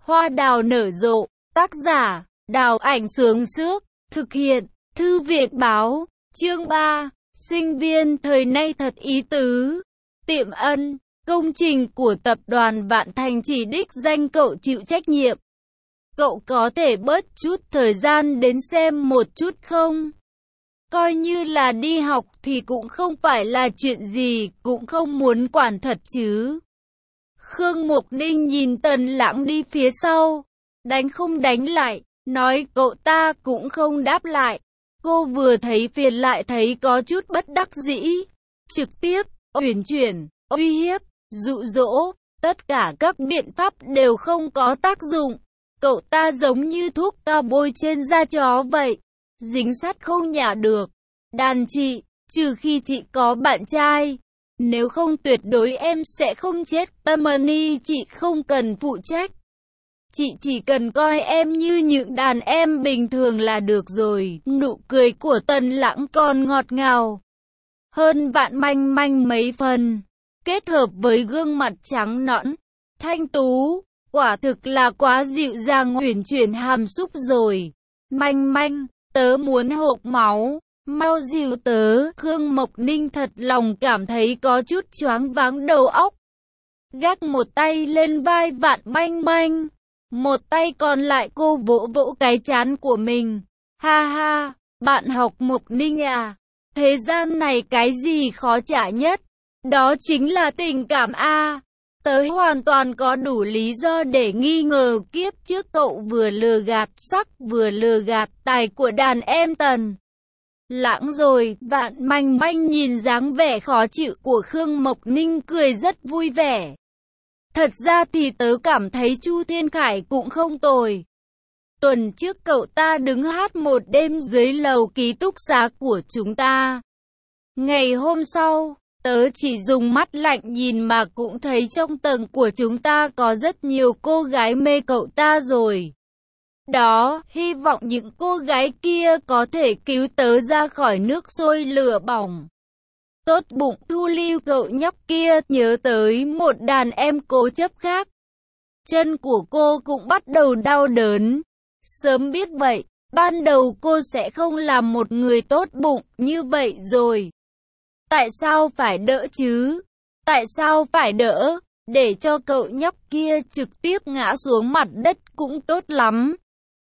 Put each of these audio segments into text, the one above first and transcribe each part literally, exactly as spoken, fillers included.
Hoa đào nở rộ, tác giả, Đào Ảnh Sướng Sước, thực hiện, Thư viện Báo, chương ba, sinh viên thời nay thật ý tứ. Tiệm Ân, công trình của tập đoàn Vạn Thành chỉ đích danh cậu chịu trách nhiệm. Cậu có thể bớt chút thời gian đến xem một chút không? Coi như là đi học thì cũng không phải là chuyện gì, cũng không muốn quản thật chứ. Khương Mục Ninh nhìn Tần Lãng đi phía sau, đánh không đánh lại, nói cậu ta cũng không đáp lại. Cô vừa thấy phiền lại thấy có chút bất đắc dĩ, trực tiếp, uyển chuyển, uy hiếp, dụ dỗ, tất cả các biện pháp đều không có tác dụng. Cậu ta giống như thuốc ta bôi trên da chó vậy, dính sát không nhả được. Đàn chị, trừ khi chị có bạn trai, nếu không tuyệt đối em sẽ không chết. Tamani, chị không cần phụ trách. Chị chỉ cần coi em như những đàn em bình thường là được rồi. Nụ cười của Tần Lãng còn ngọt ngào hơn Vạn Manh Manh mấy phần, kết hợp với gương mặt trắng nõn, thanh tú, quả thực là quá dịu dàng uyển chuyển hàm xúc rồi. Manh Manh, tớ muốn hộc máu, mau dìu tớ. Khương Mộc Ninh thật lòng cảm thấy có chút choáng váng đầu óc, gác một tay lên vai Vạn Manh Manh, một tay còn lại cô vỗ vỗ cái trán của mình. Ha ha, bạn học Mộc Ninh à, thế gian này cái gì khó trả nhất? Đó chính là tình cảm a. Tớ hoàn toàn có đủ lý do để nghi ngờ kiếp trước cậu vừa lừa gạt sắc vừa lừa gạt tài của đàn em Tần Lãng rồi. Vạn Manh Manh nhìn dáng vẻ khó chịu của Khương Mộc Ninh cười rất vui vẻ. Thật ra thì tớ cảm thấy Chu Thiên Khải cũng không tồi. Tuần trước cậu ta đứng hát một đêm dưới lầu ký túc xá của chúng ta. Ngày hôm sau, tớ chỉ dùng mắt lạnh nhìn mà cũng thấy trong tầng của chúng ta có rất nhiều cô gái mê cậu ta rồi. Đó, hy vọng những cô gái kia có thể cứu tớ ra khỏi nước sôi lửa bỏng. Tốt bụng thu lưu cậu nhóc kia. Nhớ tới một đàn em cố chấp khác, chân của cô cũng bắt đầu đau đớn. Sớm biết vậy, ban đầu cô sẽ không làm một người tốt bụng như vậy rồi. Tại sao phải đỡ chứ? Tại sao phải đỡ? Để cho cậu nhóc kia trực tiếp ngã xuống mặt đất cũng tốt lắm.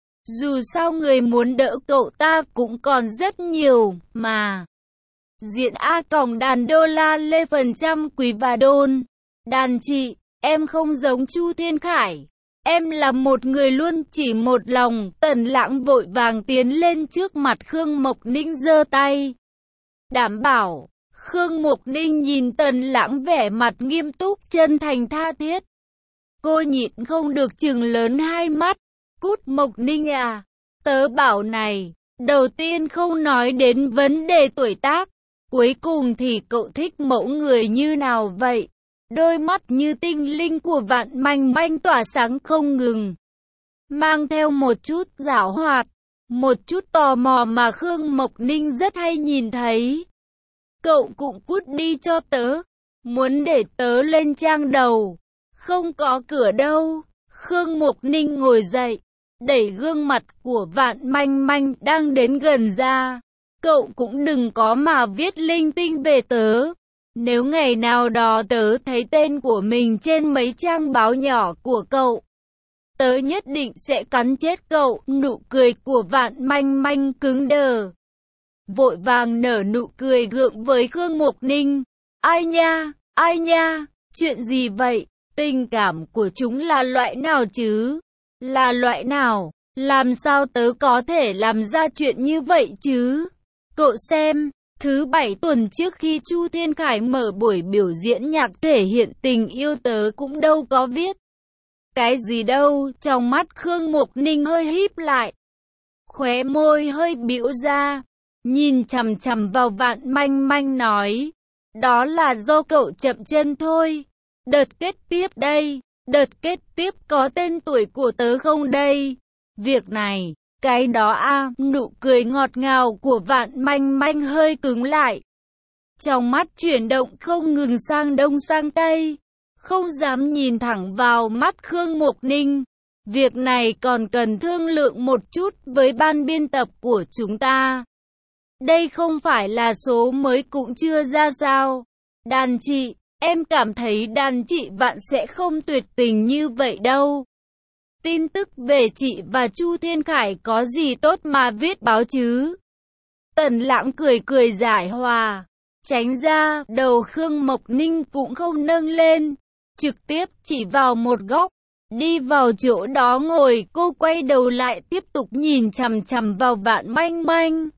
Dù sao người muốn đỡ cậu ta cũng còn rất nhiều mà. Diện A còng đàn đô la lê phần trăm quý và đôn. Đàn chị, em không giống Chu Thiên Khải. Em là một người luôn chỉ một lòng. Tần Lãng vội vàng tiến lên trước mặt Khương Mộc Ninh giơ tay đảm bảo. Khương Mộc Ninh nhìn Tần Lãng vẻ mặt nghiêm túc chân thành tha thiết. Cô nhịn không được trừng lớn hai mắt. Cút Mộc Ninh à, tớ bảo này, đầu tiên không nói đến vấn đề tuổi tác, cuối cùng thì cậu thích mẫu người như nào vậy? Đôi mắt như tinh linh của Vạn Manh Manh tỏa sáng không ngừng, mang theo một chút giảo hoạt, một chút tò mò mà Khương Mộc Ninh rất hay nhìn thấy. Cậu cũng cút đi cho tớ, muốn để tớ lên trang đầu, không có cửa đâu. Khương Mộc Ninh ngồi dậy, đẩy gương mặt của Vạn Manh Manh đang đến gần ra. Cậu cũng đừng có mà viết linh tinh về tớ. Nếu ngày nào đó tớ thấy tên của mình trên mấy trang báo nhỏ của cậu, tớ nhất định sẽ cắn chết cậu. Nụ cười của Vạn Manh Manh cứng đờ, vội vàng nở nụ cười gượng với Khương Mộc Ninh. Ai nha, ai nha, chuyện gì vậy? Tình cảm của chúng là loại nào chứ? Là loại nào? Làm sao tớ có thể làm ra chuyện như vậy chứ? Cậu xem, thứ bảy tuần trước khi Chu Thiên Khải mở buổi biểu diễn nhạc thể hiện tình yêu tớ cũng đâu có viết cái gì đâu. Trong mắt Khương Mộc Ninh hơi híp lại, khóe môi hơi bĩu ra, nhìn chằm chằm vào Vạn Manh Manh nói, đó là do cậu chậm chân thôi. Đợt kết tiếp đây, đợt kết tiếp có tên tuổi của tớ không đây? Việc này, cái đó a. Nụ cười ngọt ngào của Vạn Manh Manh hơi cứng lại, trong mắt chuyển động không ngừng sang đông sang tây, không dám nhìn thẳng vào mắt Khương Mộc Ninh. Việc này còn cần thương lượng một chút với ban biên tập của chúng ta. Đây không phải là số mới cũng chưa ra sao. Đàn chị, em cảm thấy đàn chị Vạn sẽ không tuyệt tình như vậy đâu. Tin tức về chị và Chu Thiên Khải có gì tốt mà viết báo chứ? Tần Lãng cười cười giải hòa. Tránh ra, đầu Khương Mộc Ninh cũng không nâng lên. Trực tiếp chỉ vào một góc. Đi vào chỗ đó ngồi, cô quay đầu lại tiếp tục nhìn chằm chằm vào Vạn Manh Manh.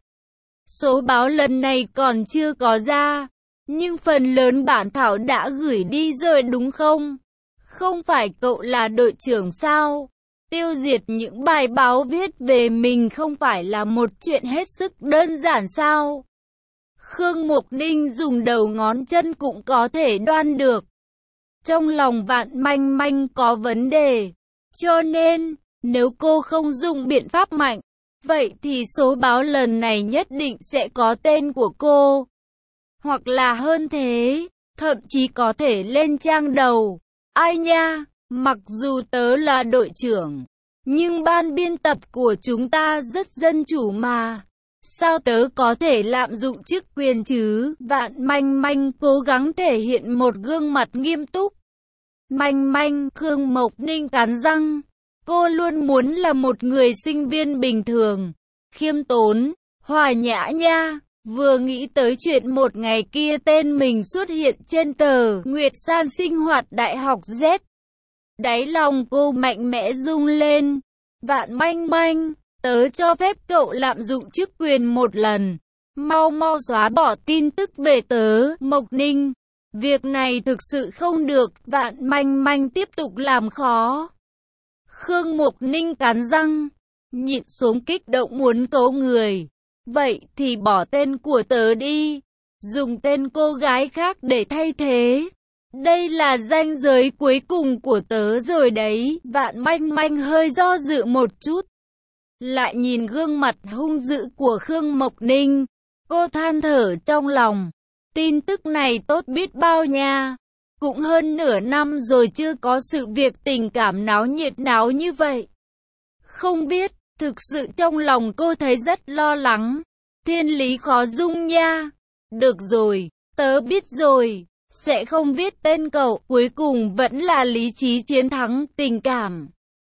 Số báo lần này còn chưa có ra, nhưng phần lớn bản thảo đã gửi đi rồi đúng không? Không phải cậu là đội trưởng sao? Tiêu diệt những bài báo viết về mình không phải là một chuyện hết sức đơn giản sao? Khương Mộc Ninh dùng đầu ngón chân cũng có thể đoán được. Trong lòng Vạn Manh Manh có vấn đề. Cho nên, nếu cô không dùng biện pháp mạnh, vậy thì số báo lần này nhất định sẽ có tên của cô. Hoặc là hơn thế, thậm chí có thể lên trang đầu. Ai nha, mặc dù tớ là đội trưởng, nhưng ban biên tập của chúng ta rất dân chủ mà. Sao tớ có thể lạm dụng chức quyền chứ? Vạn Manh Manh cố gắng thể hiện một gương mặt nghiêm túc. Manh Manh, Khương Mộc Ninh cắn răng. Cô luôn muốn là một người sinh viên bình thường, khiêm tốn, hòa nhã nha. Vừa nghĩ tới chuyện một ngày kia tên mình xuất hiện trên tờ Nguyệt San sinh hoạt đại học Z. Đáy lòng cô mạnh mẽ rung lên. Vạn Manh Manh, tớ cho phép cậu lạm dụng chức quyền một lần. Mau mau xóa bỏ tin tức về tớ, Mộc Ninh. Việc này thực sự không được. Vạn Manh Manh tiếp tục làm khó. Khương Mộc Ninh cắn răng, nhịn xuống kích động muốn cấu người. Vậy thì bỏ tên của tớ đi, dùng tên cô gái khác để thay thế. Đây là ranh giới cuối cùng của tớ rồi đấy. Vạn Manh Manh hơi do dự một chút, lại nhìn gương mặt hung dữ của Khương Mộc Ninh. Cô than thở trong lòng. Tin tức này tốt biết bao nha. Cũng hơn nửa năm rồi chưa có sự việc tình cảm náo nhiệt náo như vậy. Không biết, thực sự trong lòng cô thấy rất lo lắng. Thiên lý khó dung nha. Được rồi, tớ biết rồi. Sẽ không viết tên cậu. Cuối cùng vẫn là lý trí chiến thắng tình cảm.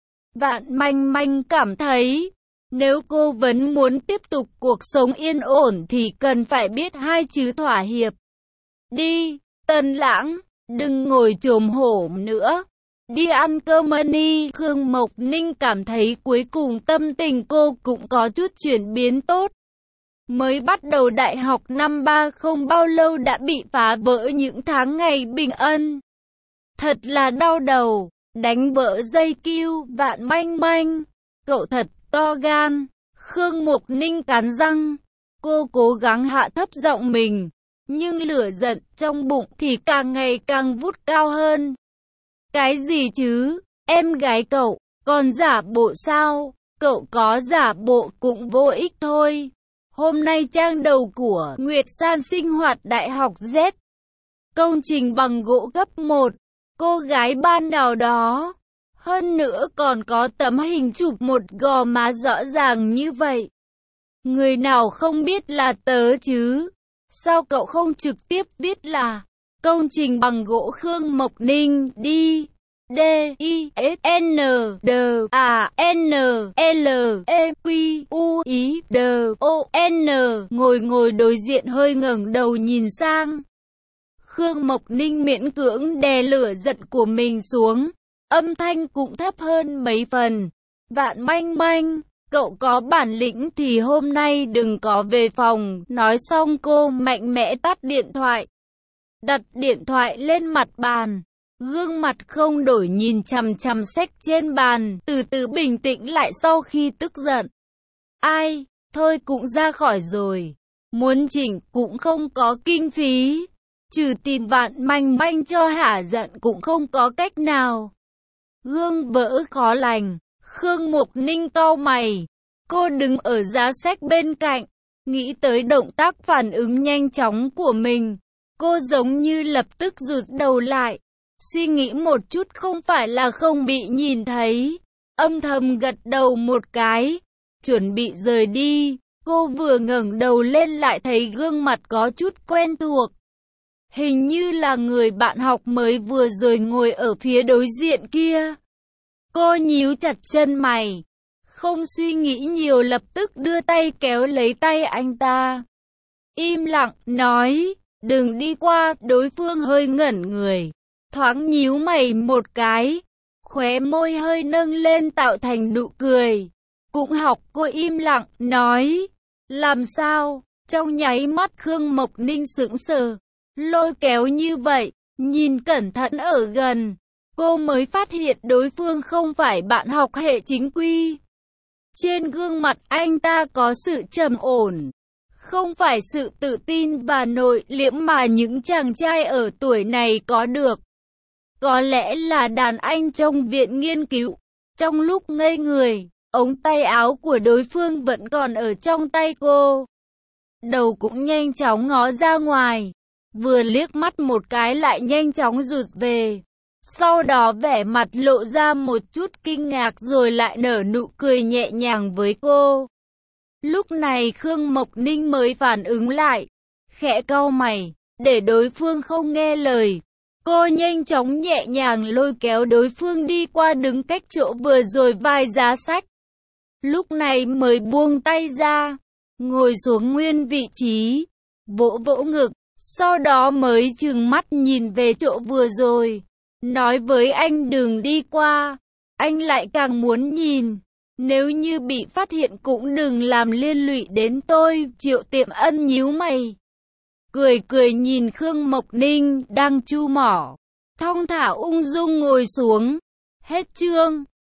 Vạn Manh Manh cảm thấy, nếu cô vẫn muốn tiếp tục cuộc sống yên ổn thì cần phải biết hai chữ thỏa hiệp. Đi, Tần Lãng, đừng ngồi chồm hổm nữa. Đi ăn cơm đi. Khương Mộc Ninh cảm thấy cuối cùng tâm tình cô cũng có chút chuyển biến tốt. Mới bắt đầu đại học năm ba không bao lâu đã bị phá vỡ những tháng ngày bình ân. Thật là đau đầu, đánh vỡ dây cưu. Vạn Manh Manh, cậu thật to gan. Khương Mộc Ninh cắn răng. Cô cố gắng hạ thấp giọng mình, nhưng lửa giận trong bụng thì càng ngày càng vút cao hơn. Cái gì chứ? Em gái cậu, còn giả bộ sao? Cậu có giả bộ cũng vô ích thôi. Hôm nay trang đầu của Nguyệt San sinh hoạt đại học Z. Công trình bằng gỗ cấp một. Cô gái ban nào đó. Hơn nữa còn có tấm hình chụp một gò má rõ ràng như vậy. Người nào không biết là tớ chứ? Sao cậu không trực tiếp viết là công trình bằng gỗ Khương Mộc Ninh đi? D I S N D A N L E Q U I D O N. Ngồi ngồi đối diện hơi ngẩng đầu nhìn sang. Khương Mộc Ninh miễn cưỡng đè lửa giận của mình xuống, âm thanh cũng thấp hơn mấy phần. Vạn Manh Manh, cậu có bản lĩnh thì hôm nay đừng có về phòng. Nói xong cô mạnh mẽ tắt điện thoại, đặt điện thoại lên mặt bàn. Gương mặt không đổi nhìn chằm chằm sách trên bàn, từ từ bình tĩnh lại sau khi tức giận. Ai, thôi cũng ra khỏi rồi. Muốn chỉnh cũng không có kinh phí. Trừ tìm Vạn Manh Manh cho hả giận cũng không có cách nào. Gương vỡ khó lành. Khương Mộc Ninh cau mày. Cô đứng ở giá sách bên cạnh, nghĩ tới động tác phản ứng nhanh chóng của mình. Cô giống như lập tức rụt đầu lại. Suy nghĩ một chút không phải là không bị nhìn thấy. âm thầm gật đầu một cái, chuẩn bị rời đi. Cô vừa ngẩng đầu lên lại thấy gương mặt có chút quen thuộc. Hình như là người bạn học mới vừa rồi ngồi ở phía đối diện kia. Cô nhíu chặt chân mày, không suy nghĩ nhiều lập tức đưa tay kéo lấy tay anh ta. Im lặng, nói, đừng đi qua. Đối phương hơi ngẩn người, thoáng nhíu mày một cái, khóe môi hơi nâng lên tạo thành nụ cười. Cũng học cô im lặng, nói, làm sao? Trong nháy mắt Khương Mộc Ninh sững sờ, lôi kéo như vậy, nhìn cẩn thận ở gần, cô mới phát hiện đối phương không phải bạn học hệ chính quy. Trên gương mặt anh ta có sự trầm ổn, không phải sự tự tin và nội liễm mà những chàng trai ở tuổi này có được. Có lẽ là đàn anh trong viện nghiên cứu. Trong lúc ngây người, ống tay áo của đối phương vẫn còn ở trong tay cô. Đầu cũng nhanh chóng ngó ra ngoài, vừa liếc mắt một cái lại nhanh chóng rụt về. Sau đó vẻ mặt lộ ra một chút kinh ngạc rồi lại nở nụ cười nhẹ nhàng với cô. Lúc này Khương Mộc Ninh mới phản ứng lại, khẽ cau mày, để đối phương không nghe lời. Cô nhanh chóng nhẹ nhàng lôi kéo đối phương đi qua đứng cách chỗ vừa rồi vài giá sách. Lúc này mới buông tay ra, ngồi xuống nguyên vị trí, vỗ vỗ ngực, sau đó mới trừng mắt nhìn về chỗ vừa rồi. Nói với anh đừng đi qua, anh lại càng muốn nhìn. Nếu như bị phát hiện cũng đừng làm liên lụy đến tôi. Triệu Tiệm Ân nhíu mày, cười cười nhìn Khương Mộc Ninh đang chu mỏ, thong thả ung dung ngồi xuống. Hết chương.